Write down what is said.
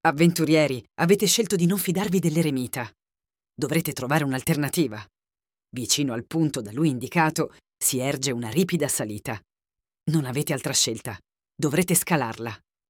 Avventurieri, avete scelto di non fidarvi dell'eremita. Dovrete trovare un'alternativa. Vicino al punto da lui indicato si erge una ripida salita. Non avete altra scelta. Dovrete scalarla.